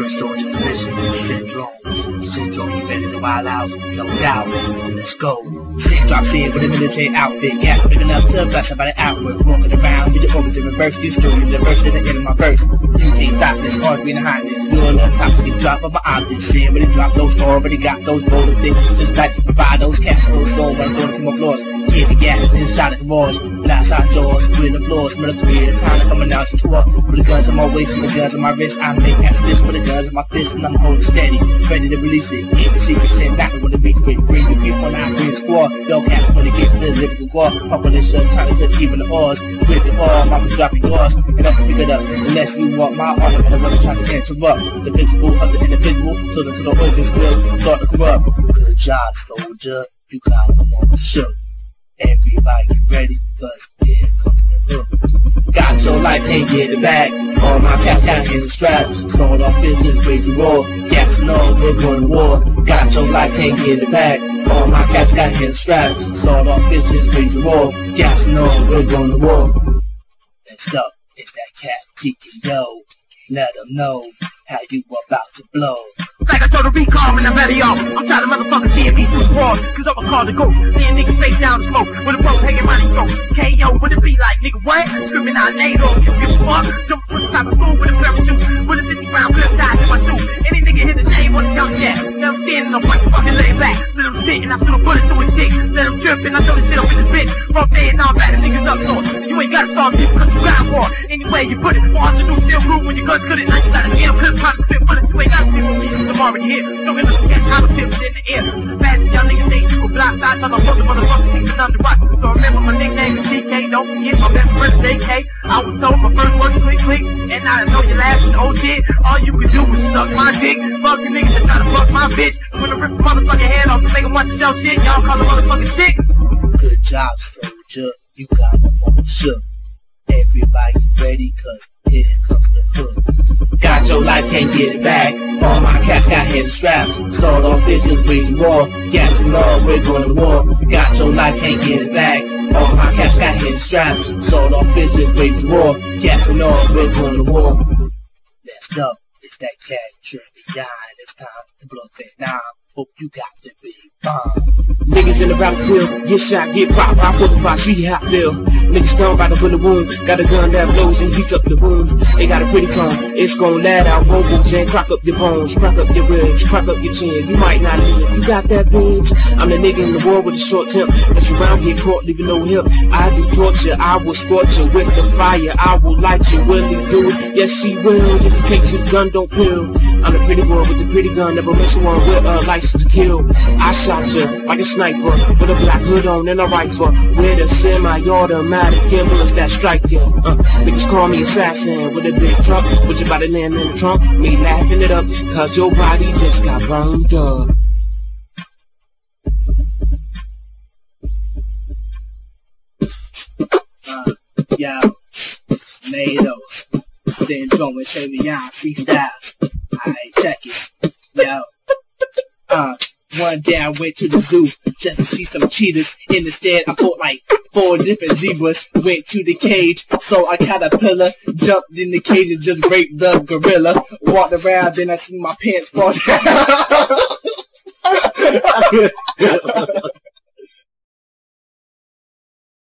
first soldiers, mission, syndrome, you ready to wild out, no doubt, let's go. Six drops in with a military outfit, gas big enough to blast somebody outward, walking around with the organs in reverse, destroying the verse in the end of my verse. You can't stop this, hard being behind this, you on top, get drop of my objects, see when they drop those four, already got those boulders, things, just like to provide those cash flows, slow, when I'm going to my floors, keep the gas inside the walls, outside doors, through the floors, military, time to come announce the tour, with the guns on my waist, and the guns on my wrist, I make cats fists with the guns on my fist, and I'm holding steady, ready to release it, keep the secret, send back when the beat quick, bring the people on our green squad, no cats when it gets to the lyrical war, pump on this time to put even the oars, with the all, my dropping yours, and I can pick it up, unless you want my armor, and I'm trying to interrupt, the physical of the individual, so that to the organs will start to corrupt. Good job, soldier, you got them on the show. Everybody ready, cause here comes the hook. Got your life, can't get it back. All my cats got in the straps. Sold off business, wage to war. Gas and all, we're going to war. Got your life, can't get it back. All my cats got in the straps. Sold off business, wage to war. Gas and all, we're going to war. Next up is that cat Deacon Yo. Let them know how you about to blow. Like I told the recall when I'm ready off. I'm trying to motherfuckers see me through the walls, cause I'ma call the ghost. Seeing niggas face down the smoke, with a rope hanging around his throat. KO, what it be like, nigga, what? Screaming out NATO, you give a fuck. Jump from the top of school with a parachute, with a 50 round clip tied to my shoe. Any nigga hit the name on the count yet. Never seen no point fucking lay back. Let him sit and I shoot a bullet through his dick. Let him trip and I throw the shit up in his bitch. From day and all back, the niggas up north. You ain't gotta start people cause you ground war. Anyway, you put it, all the new steel group when your guns couldn't. Now you got a damn clip trying to spit bullets. You ain't gotta see what reasons I'm already here. So we look at how the tips in the air. Fast as y'all niggas think you can block sides on the hook of motherfuckers thinking I'm the rock. So remember my nickname is DK. Don't forget my best friend is AK. I was told my first word was click. And now I know your last is old shit. All you can do is suck my dick. Fuck you niggas that try to fuck my bitch. I'm gonna rip the motherfucking head off and make them watch the show shit. Y'all call the motherfucking sick. Good job, soldier. You got them on the shook. Everybody ready, cause here comes the hook. Got your life, can't get it back. All my cats got head straps. Sold off bitches, waging war. Gas and all, we're going to war. Got your life, can't get it back. All my cats got head straps. Sold off bitches, waging war. Gas and all, we're going to war. Next up, it's that cat Trivia. It's time to blow that down. Hope you got the big bomb. Niggas in the battlefield, get shot, get popped. I 45, see how I feel. Niggas stoned by the bullet wound. Got a gun that blows and heats up the room. They got a pretty tone, it's gon' let out vocals and crack up your bones, crack up your ribs, crack up your chin. You might not live, you got that bitch. I'm the nigga in the war with a short temp. That's around, get caught, leaving no hip. I do torture, I will scorch you with the fire. I will light you, will he do it? Yes, he will, just in case his gun don't pill. I'm the pretty boy with the pretty gun, never miss one with a license to kill. I shot you like a sniper, with a black hood on and a rifle, with a semi-automatic gimbals that strike you. Niggas call me assassin with a big truck, put your body land in the trunk, me laughing it up, cause your body just got burned up. Yo, NATO, Syndrome and Trivia freestyle. Alright, check it. Yo, one day I went to the zoo just to see some cheetahs. Instead, I bought like 4 different zebras. Went to the cage, saw a caterpillar, jumped in the cage and just raped the gorilla. Walked around, then I see my pants fall down.